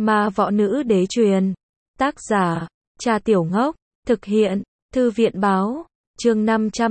Ma võ nữ đế truyền. Tác giả, Trà Tiểu Ngốc. Thực hiện, Thư viện báo. Chương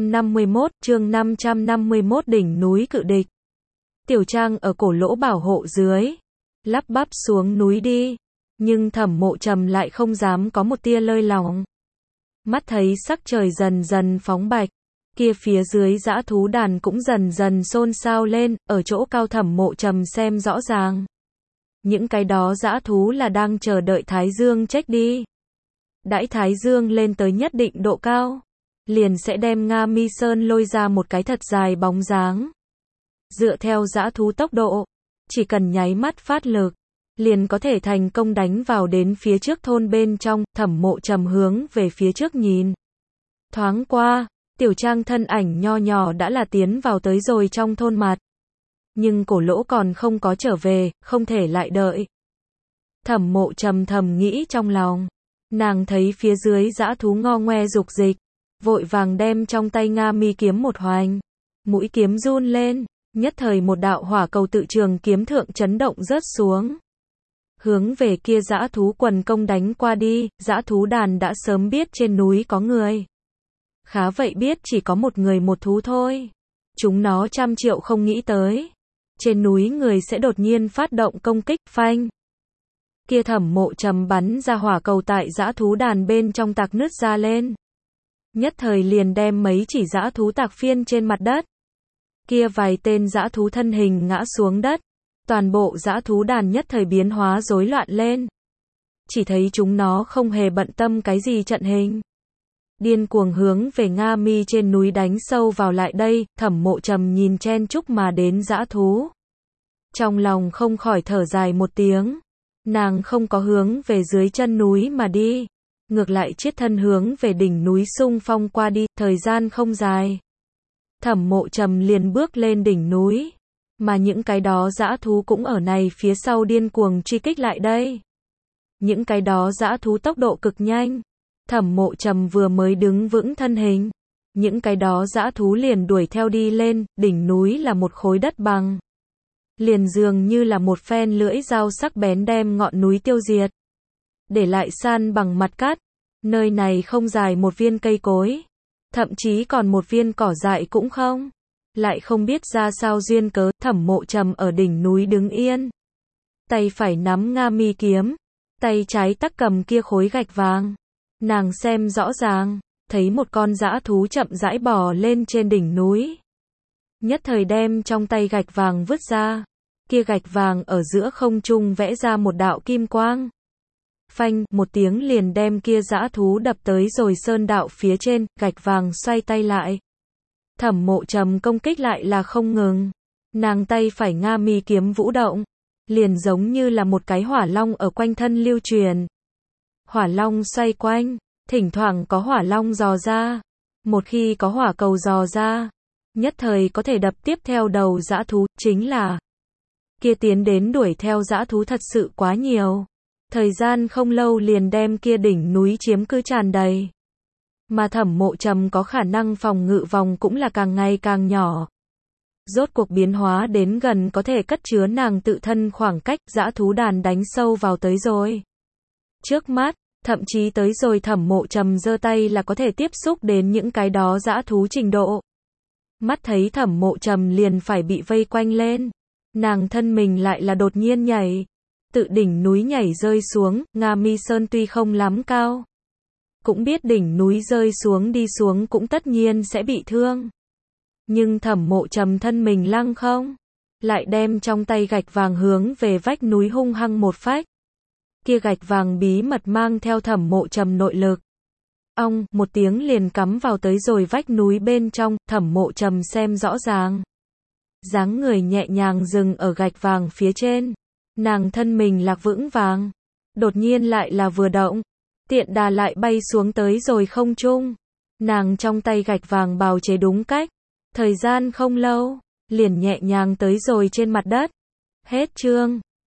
551, đỉnh núi cự địch. Tiểu Trang ở cổ lỗ bảo hộ dưới, lắp bắp xuống núi đi, nhưng Thẩm Mộ Trầm lại không dám có một tia lơi lỏng. Mắt thấy sắc trời dần dần phóng bạch, kia phía dưới dã thú đàn cũng dần dần xôn xao lên, ở chỗ cao Thẩm Mộ Trầm xem rõ ràng. Những cái đó dã thú là đang chờ đợi Thái Dương trách đi. Đãi Thái Dương lên tới nhất định độ cao, liền sẽ đem Nga Mi Sơn lôi ra một cái thật dài bóng dáng. Dựa theo dã thú tốc độ, chỉ cần nháy mắt phát lực, liền có thể thành công đánh vào đến phía trước thôn bên trong. Thẩm Mộ Trầm hướng về phía trước nhìn. Thoáng qua, Tiểu Trang thân ảnh nho nhỏ đã là tiến vào tới rồi trong thôn mặt. Nhưng cổ lỗ còn không có trở về, không thể lại đợi. Thẩm Mộ Trầm thầm nghĩ trong lòng. Nàng thấy phía dưới dã thú ngo ngoe dục dịch, vội vàng đem trong tay Nga Mi kiếm một hoành. Mũi kiếm run lên, nhất thời một đạo hỏa cầu tự trường kiếm thượng chấn động rớt xuống. Hướng về kia dã thú quần công đánh qua đi. Dã thú đàn đã sớm biết trên núi có người. Khá vậy biết chỉ có một người một thú thôi. Chúng nó trăm triệu không nghĩ tới. Trên núi người sẽ đột nhiên phát động công kích. Phanh. Kia Thẩm Mộ Trầm bắn ra hỏa cầu tại dã thú đàn bên trong tạc nứt ra lên. Nhất thời liền đem mấy chỉ dã thú tạc phiên trên mặt đất. Kia vài tên dã thú thân hình ngã xuống đất. Toàn bộ dã thú đàn nhất thời biến hóa rối loạn lên. Chỉ thấy chúng nó không hề bận tâm cái gì trận hình. Điên cuồng hướng về Nga Mi trên núi đánh sâu vào lại đây. Thẩm Mộ Trầm nhìn chen chúc mà đến dã thú. Trong lòng không khỏi thở dài một tiếng. Nàng không có hướng về dưới chân núi mà đi. Ngược lại chiết thân hướng về đỉnh núi xung phong qua đi. Thời gian không dài. Thẩm Mộ Trầm liền bước lên đỉnh núi. Mà những cái đó dã thú cũng ở này phía sau điên cuồng truy kích lại đây. Những cái đó dã thú tốc độ cực nhanh. Thẩm Mộ Trầm vừa mới đứng vững thân hình. Những cái đó dã thú liền đuổi theo đi lên. Đỉnh núi là một khối đất bằng. Liền dường như là một phen lưỡi dao sắc bén đem ngọn núi tiêu diệt. Để lại san bằng mặt cát. Nơi này không dài một viên cây cối. Thậm chí còn một viên cỏ dại cũng không. Lại không biết ra sao duyên cớ. Thẩm Mộ Trầm ở đỉnh núi đứng yên. Tay phải nắm Nga Mi kiếm. Tay trái tắc cầm kia khối gạch vàng. Nàng xem rõ ràng. Thấy một con dã thú chậm rãi bò lên trên đỉnh núi. Nhất thời đem trong tay gạch vàng vứt ra. Kia gạch vàng ở giữa không trung vẽ ra một đạo kim quang. Phanh, một tiếng liền đem kia dã thú đập tới rồi sơn đạo phía trên. Gạch vàng xoay tay lại. Thẩm Mộ Trầm công kích lại là không ngừng. Nàng tay phải Nga Mi kiếm vũ động. Liền giống như là một cái hỏa long ở quanh thân lưu truyền. Hỏa long xoay quanh. Thỉnh thoảng có hỏa long dò ra. Một khi có hỏa cầu dò ra, nhất thời có thể đập tiếp theo đầu dã thú. Chính là kia tiến đến đuổi theo dã thú thật sự quá nhiều. Thời gian không lâu liền đem kia đỉnh núi chiếm cứ tràn đầy. Mà Thẩm Mộ Trầm có khả năng phòng ngự vòng cũng là càng ngày càng nhỏ. Rốt cuộc biến hóa đến gần có thể cất chứa nàng tự thân khoảng cách. Dã thú đàn đánh sâu vào tới rồi. Trước mắt, thậm chí tới rồi Thẩm Mộ Trầm giơ tay là có thể tiếp xúc đến những cái đó dã thú trình độ. Mắt thấy Thẩm Mộ Trầm liền phải bị vây quanh lên. Nàng thân mình lại là đột nhiên nhảy. Tự đỉnh núi nhảy rơi xuống. Nga Mi Sơn tuy không lắm cao. Cũng biết đỉnh núi rơi xuống đi xuống cũng tất nhiên sẽ bị thương. Nhưng Thẩm Mộ Trầm thân mình lăng không. Lại đem trong tay gạch vàng hướng về vách núi hung hăng một phách. Kia gạch vàng bí mật mang theo Thẩm Mộ Trầm nội lực. Ong, một tiếng liền cắm vào tới rồi vách núi bên trong. Thẩm Mộ Trầm xem rõ ràng. Dáng người nhẹ nhàng dừng ở gạch vàng phía trên. Nàng thân mình lạc vững vàng. Đột nhiên lại là vừa động. Tiện đà lại bay xuống tới rồi không trung. Nàng trong tay gạch vàng bào chế đúng cách. Thời gian không lâu, liền nhẹ nhàng tới rồi trên mặt đất. Hết chương.